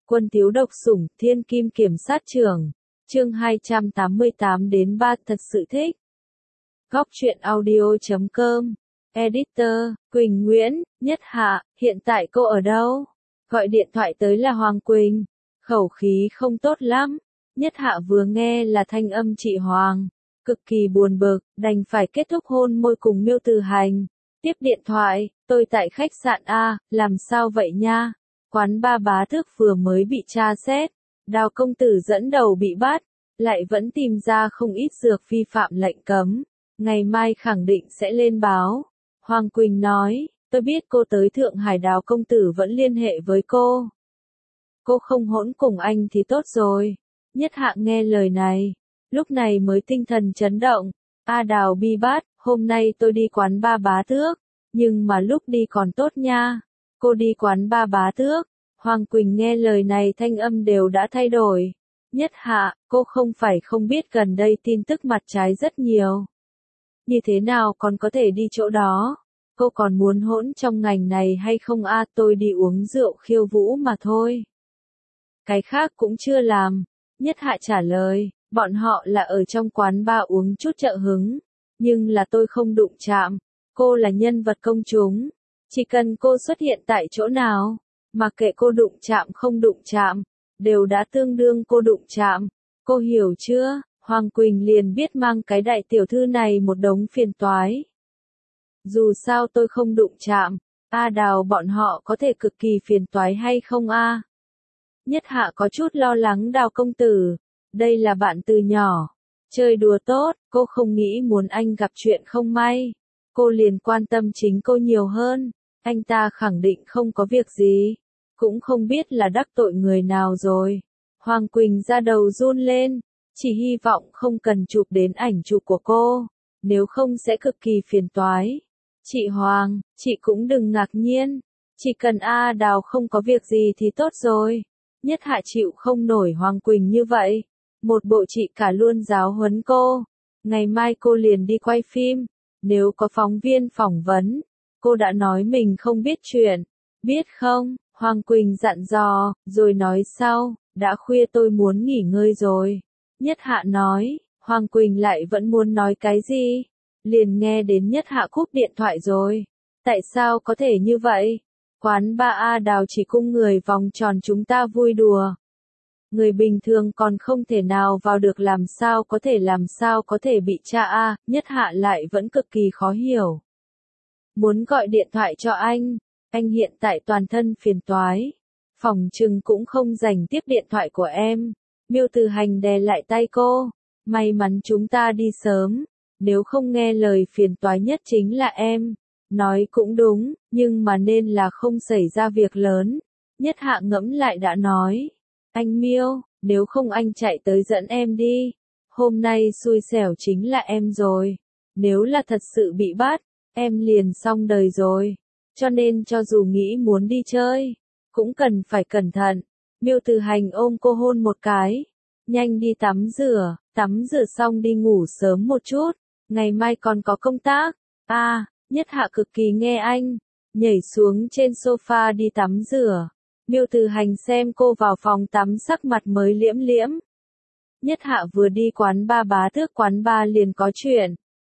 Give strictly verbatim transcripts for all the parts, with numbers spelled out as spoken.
Quân thiếu độc sủng, thiên kim kiểm sát trưởng. Chương hai trăm tám mươi tám đến ba thật sự thích. Góc truyện audio chấm com. Editor, Quỳnh Nguyễn, Nhất Hạ, hiện tại cô ở đâu? Gọi điện thoại tới là Hoàng Quỳnh. Khẩu khí không tốt lắm. Nhất Hạ vừa nghe là thanh âm chị Hoàng. Cực kỳ buồn bực, đành phải kết thúc hôn môi cùng Miêu Từ Hành. Tiếp điện thoại, tôi tại khách sạn A, làm sao vậy nha? Quán ba Bá Tước vừa mới bị tra xét. Đào công tử dẫn đầu bị bắt, lại vẫn tìm ra không ít dược vi phạm lệnh cấm. Ngày mai khẳng định sẽ lên báo. Hoàng Quỳnh nói, tôi biết cô tới Thượng Hải, Đào công tử vẫn liên hệ với cô. Cô không hỗn cùng anh thì tốt rồi. Nhất Hạ nghe lời này, lúc này mới tinh thần chấn động. A Đào bị bắt, hôm nay tôi đi quán ba Bá Tước, nhưng mà lúc đi còn tốt nha. Cô đi quán ba Bá Tước. Hoàng Quỳnh nghe lời này thanh âm đều đã thay đổi. Nhất Hạ, cô không phải không biết gần đây tin tức mặt trái rất nhiều. Như thế nào còn có thể đi chỗ đó? Cô còn muốn hỗn trong ngành này hay không a? À, tôi đi uống rượu khiêu vũ mà thôi. Cái khác cũng chưa làm. Nhất Hạ trả lời, bọn họ là ở trong quán bar uống chút trợ hứng. Nhưng là tôi không đụng chạm. Cô là nhân vật công chúng. Chỉ cần cô xuất hiện tại chỗ nào, mặc kệ cô đụng chạm không đụng chạm, đều đã tương đương cô đụng chạm. Cô hiểu chưa? Hoàng Quỳnh liền biết mang cái đại tiểu thư này một đống phiền toái. Dù sao tôi không đụng chạm, A Đào bọn họ có thể cực kỳ phiền toái hay không a? À? Nhất Hạ có chút lo lắng Đào công tử. Đây là bạn từ nhỏ. Chơi đùa tốt, cô không nghĩ muốn anh gặp chuyện không may. Cô liền quan tâm chính cô nhiều hơn. Anh ta khẳng định không có việc gì. Cũng không biết là đắc tội người nào rồi. Hoàng Quỳnh ra đầu run lên. Chỉ hy vọng không cần chụp đến ảnh chụp của cô. Nếu không sẽ cực kỳ phiền toái. Chị Hoàng, chị cũng đừng ngạc nhiên. Chỉ cần A Đào không có việc gì thì tốt rồi. Nhất Hạ chịu không nổi Hoàng Quỳnh như vậy. Một bộ chị cả luôn giáo huấn cô. Ngày mai cô liền đi quay phim. Nếu có phóng viên phỏng vấn, cô đã nói mình không biết chuyện. Biết không? Hoàng Quỳnh dặn dò, rồi nói sau, đã khuya tôi muốn nghỉ ngơi rồi. Nhất Hạ nói, Hoàng Quỳnh lại vẫn muốn nói cái gì? Liền nghe đến Nhất Hạ cúp điện thoại rồi. Tại sao có thể như vậy? Quán ba A Đào chỉ cung người vòng tròn chúng ta vui đùa. Người bình thường còn không thể nào vào được, làm sao có thể làm sao có thể bị tra a? Nhất Hạ lại vẫn cực kỳ khó hiểu. Muốn gọi điện thoại cho anh, anh hiện tại toàn thân phiền toái. Phòng trừng cũng không dành tiếp điện thoại của em. Miêu Từ Hành đè lại tay cô. May mắn chúng ta đi sớm. Nếu không nghe lời phiền toái nhất chính là em. Nói cũng đúng, nhưng mà nên là không xảy ra việc lớn. Nhất Hạ ngẫm lại đã nói. Anh Miêu, nếu không anh chạy tới dẫn em đi. Hôm nay xui xẻo chính là em rồi. Nếu là thật sự bị bắt, em liền xong đời rồi. Cho nên cho dù nghĩ muốn đi chơi, cũng cần phải cẩn thận. Miêu Từ Hành ôm cô hôn một cái. Nhanh đi tắm rửa, tắm rửa xong đi ngủ sớm một chút. Ngày mai còn có công tác. A, à, Nhất Hạ cực kỳ nghe anh. Nhảy xuống trên sofa đi tắm rửa. Miêu Từ Hành xem cô vào phòng tắm sắc mặt mới liễm liễm. Nhất Hạ vừa đi quán ba Bá Tước, quán ba liền có chuyện.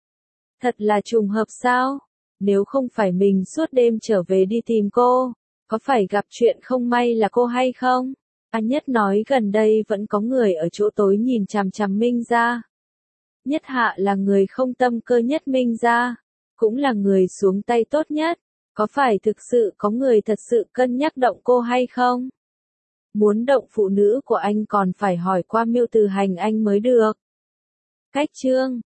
Thật là trùng hợp sao? Nếu không phải mình suốt đêm trở về đi tìm cô, có phải gặp chuyện không may là cô hay không? Anh Nhất nói gần đây vẫn có người ở chỗ tối nhìn chằm chằm Minh Gia. Nhất Hạ là người không tâm cơ nhất Minh Gia, cũng là người xuống tay tốt nhất. Có phải thực sự có người thật sự cân nhắc động cô hay không? Muốn động phụ nữ của anh còn phải hỏi qua Miêu Từ Hành anh mới được. Cách chương